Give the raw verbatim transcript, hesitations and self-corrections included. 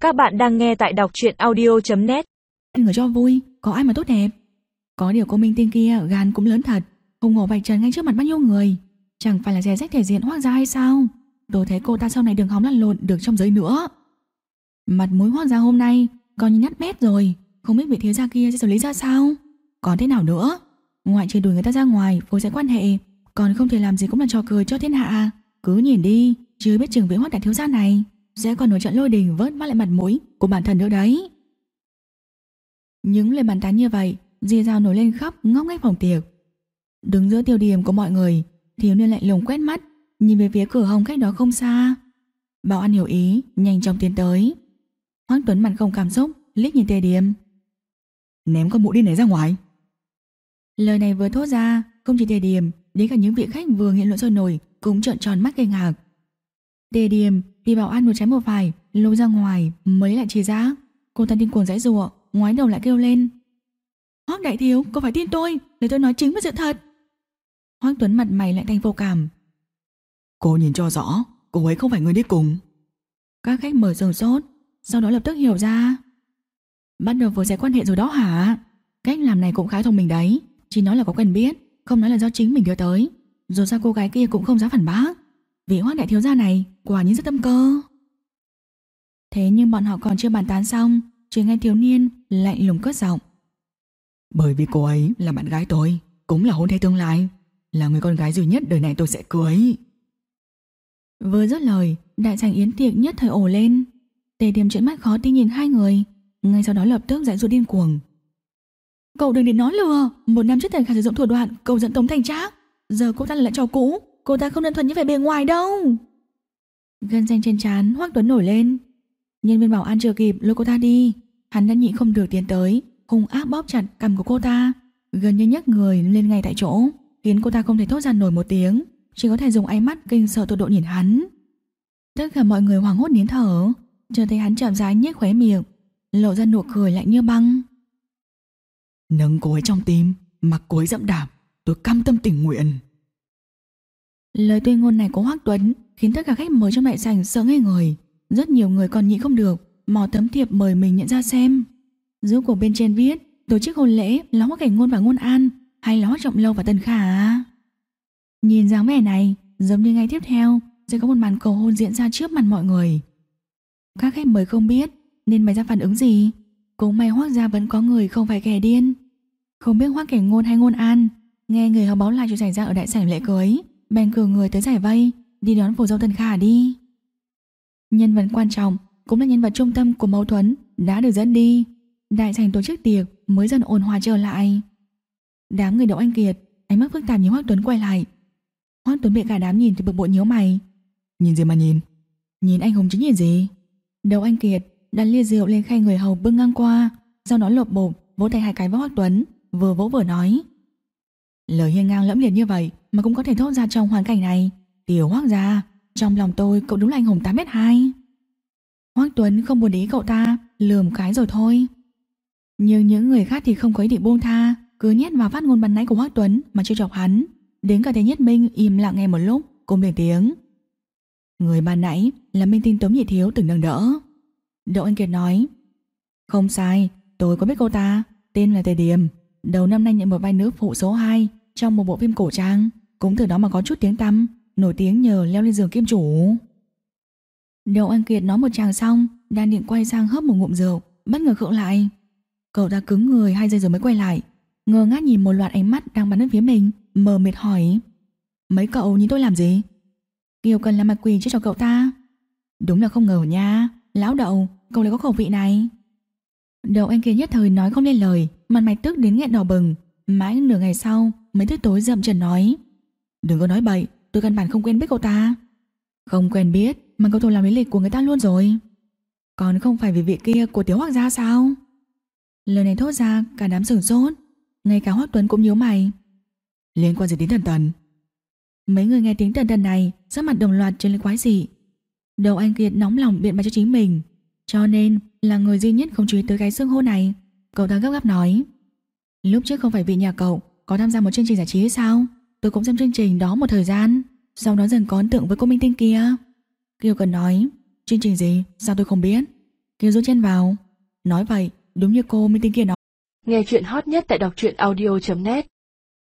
Các bạn đang nghe tại đọc truyện audio chấm net. Người cho vui, có ai mà tốt đẹp. Có điều cô minh tinh kia gan cũng lớn thật, hùng hổ vạch trần ngay trước mặt bao nhiêu người. Chẳng phải là dè rách thể diện Hoác gia hay sao? Tôi thấy cô ta sau này đừng hòng lăn lộn được trong giới nữa. Mặt mũi Hoác gia hôm nay coi như nát bét rồi, không biết vị thiếu gia kia sẽ xử lý ra sao. Còn thế nào nữa, ngoại trừ đuổi người ta ra ngoài phối sẽ quan hệ, còn không thể làm gì cũng là trò cười cho thiên hạ. Cứ nhìn đi, chưa biết chừng vị Hoác đại thiếu gia này sẽ còn nổi trận lôi đình vớt vát lại mặt mũi của bản thân nữa đấy. Những lời bàn tán như vậy rìa rào nổi lên khắp ngóc ngách phòng tiệc. Đứng giữa tiêu điểm của mọi người, thiếu niên lạnh lùng quét mắt nhìn về phía cửa hông cách đó không xa. Bảo An hiểu ý, nhanh chóng tiến tới. Hoắc Tuấn mặt không cảm xúc liếc nhìn Tề Điềm. Ném con mũ đi này ra ngoài. Lời này vừa thốt ra, không chỉ Tề Điềm, đến cả những vị khách vừa nghị luận sôi nổi cũng trợn tròn mắt kinh ngạc. Tề Điềm bị Bảo An một trái một phải lôi ra ngoài mới lại chỉ ra. Cô ta điên cuồng giãy giụa, ngoái đầu lại kêu lên: Hoắc đại thiếu, cô phải tin tôi, để tôi nói chính với sự thật. Hoắc Tuấn mặt mày lại thành vô cảm. Cô nhìn cho rõ, cô ấy không phải người đi cùng. Các khách mở sừng sốt, sau đó lập tức hiểu ra. Bắt đầu vừa sẽ quan hệ rồi đó hả? Cách làm này cũng khá thông minh đấy. Chỉ nói là có quen biết, không nói là do chính mình đưa tới. Dù sao cô gái kia cũng không dám phản bác. Vị Hoắc đại thiếu gia này quả nhiên rất tâm cơ. Thế nhưng bọn họ còn chưa bàn tán xong, chỉ nghe thiếu niên lạnh lùng cất giọng: Bởi vì cô ấy là bạn gái tôi, cũng là hôn thê tương lai, là người con gái duy nhất đời này tôi sẽ cưới. Vừa dứt lời, đại sảnh yến tiệc nhất thời ồ lên. Tề Điềm trợn mắt khó tin nhìn hai người, ngay sau đó lập tức giãy giụa điên cuồng. Cậu đừng đến nói lừa, một năm trước Tần Khả sử dụng thủ đoạn cầu dẫn Tống Thành Trác, giờ cô ta lại trò cũ, cô ta không đơn thuần như vẻ bề ngoài đâu. Gân xanh trên trán Hoắc Tuấn nổi lên. Nhân viên bảo an chưa kịp lôi cô ta đi, hắn đã nhịn không được tiến tới, hung ác bóp chặt cằm của cô ta, gần như nhấc người lên ngay tại chỗ, khiến cô ta không thể thốt ra nổi một tiếng, chỉ có thể dùng ánh mắt kinh sợ tột độ nhìn hắn. Tất cả mọi người hoảng hốt nín thở, chờ thấy hắn chậm rãi nhếch khóe miệng, lộ ra nụ cười lạnh như băng. Nâng cô ấy trong tim, mặc cô ấy dẫm đạp, tôi cam tâm tình nguyện. Lời tuyên ngôn này của Hoắc Tuấn khiến tất cả khách mời trong đại sảnh sợ ngây người. Rất nhiều người còn nhịn không được mò tấm thiệp mời mình nhận ra xem. Giữa cuộc bên trên viết tổ chức hôn lễ là Hoắc Cảnh Ngôn và Ngôn An, hay là Hoắc Trọng Lâu và Tần Khả. Nhìn dáng vẻ này, giống như ngày tiếp theo sẽ có một màn cầu hôn diễn ra trước mặt mọi người. Các khách mời không biết nên bày ra phản ứng gì. Cũng may Hoắc gia vẫn có người không phải kẻ điên. Không biết Hoắc Cảnh Ngôn hay Ngôn An nghe người hầu báo lại chuyện xảy ra ở đại sảnh lễ cưới, bèn cử người tới giải vây đi đón phù dâu Tần Khả đi. Nhân vật quan trọng cũng là nhân vật trung tâm của mâu thuẫn đã được dẫn đi. Đại sảnh tổ chức tiệc mới dần ổn hòa trở lại. Đám người Đậu Anh Kiệt ánh mắt phức tạp nhìn Hoắc Tuấn quay lại. Hoắc Tuấn bị cả đám nhìn thì bực bội nhíu mày. Nhìn gì mà nhìn? Nhìn anh hùng chứ nhìn gì? Đậu Anh Kiệt đặt ly rượu lên khay người hầu bưng ngang qua, sau đó lộp bộp vỗ tay hai cái với Hoắc Tuấn, vừa vỗ vừa nói: Lời hiên ngang lẫm liệt như vậy mà cũng có thể thốt ra trong hoàn cảnh này, tiểu Hoắc gia, trong lòng tôi cậu đúng là anh hùng tám mét hai. Hoắc Tuấn không buồn để ý cậu ta, lườm cái rồi thôi. Nhưng những người khác thì không có ý định buông tha, cứ nhét vào phát ngôn ban nãy của Hoắc Tuấn mà trêu chọc hắn. Đến cả Thế Nhất Minh im lặng nghe một lúc cũng lên tiếng: Người ban nãy là minh tinh Tống Nhị Thiếu từng nâng đỡ. Đậu Anh Kiệt nói: Không sai, tôi có biết cô ta, tên là Tề Điềm, đầu năm nay nhận một vai nữ phụ số hai trong một bộ phim cổ trang, cũng từ đó mà có chút tiếng tăm, nổi tiếng nhờ leo lên giường kim chủ. Đậu Anh Kiệt nói một tràng xong, đang định quay sang hớp một ngụm rượu, bất ngờ khựng lại. Cậu ta cứng người hai giây rồi mới quay lại, ngơ ngác nhìn một loạt ánh mắt đang bắn đến phía mình, mờ mịt hỏi: Mấy cậu nhìn tôi làm gì? Kiều Cần là mặt quỷ chứ cho cậu ta. Đúng là không ngờ nha, lão Đậu, cậu lại có khẩu vị này. Đậu Anh Kiệt nhất thời nói không lên lời, mặt mày tức đến nghẹn đỏ bừng. Mãi nửa ngày sau mới tức tối dậm chân nói: Đừng có nói bậy, tôi căn bản không quen biết cậu ta. Không quen biết mà cậu thù làm lý lịch của người ta luôn rồi. Còn không phải vì vị kia của Tiểu Hoắc gia sao? Lời này thốt ra cả đám sửng sốt, ngay cả Hoắc Tuấn cũng nhíu mày. Liên quan gì đến Tần Tần? Mấy người nghe tiếng Tần Tần này sắc mặt đồng loạt trở lên quái dị. Đậu Anh Kiệt nóng lòng biện bạch cho chính mình, cho nên là người duy nhất không chú ý tới cái xưng hô này. Cậu ta gấp gáp nói: Lúc trước không phải vì nhà cậu có tham gia một chương trình giải trí hay sao? Tôi cũng xem chương trình đó một thời gian, sau đó dần có ấn tượng với cô minh tinh kia. Kiều Cần nói: Chương trình gì? Sao tôi không biết? Kiều Du chen vào. Nói vậy, đúng như cô minh tinh kia nói. Nghe chuyện hot nhất tại đọc truyện audio chấm net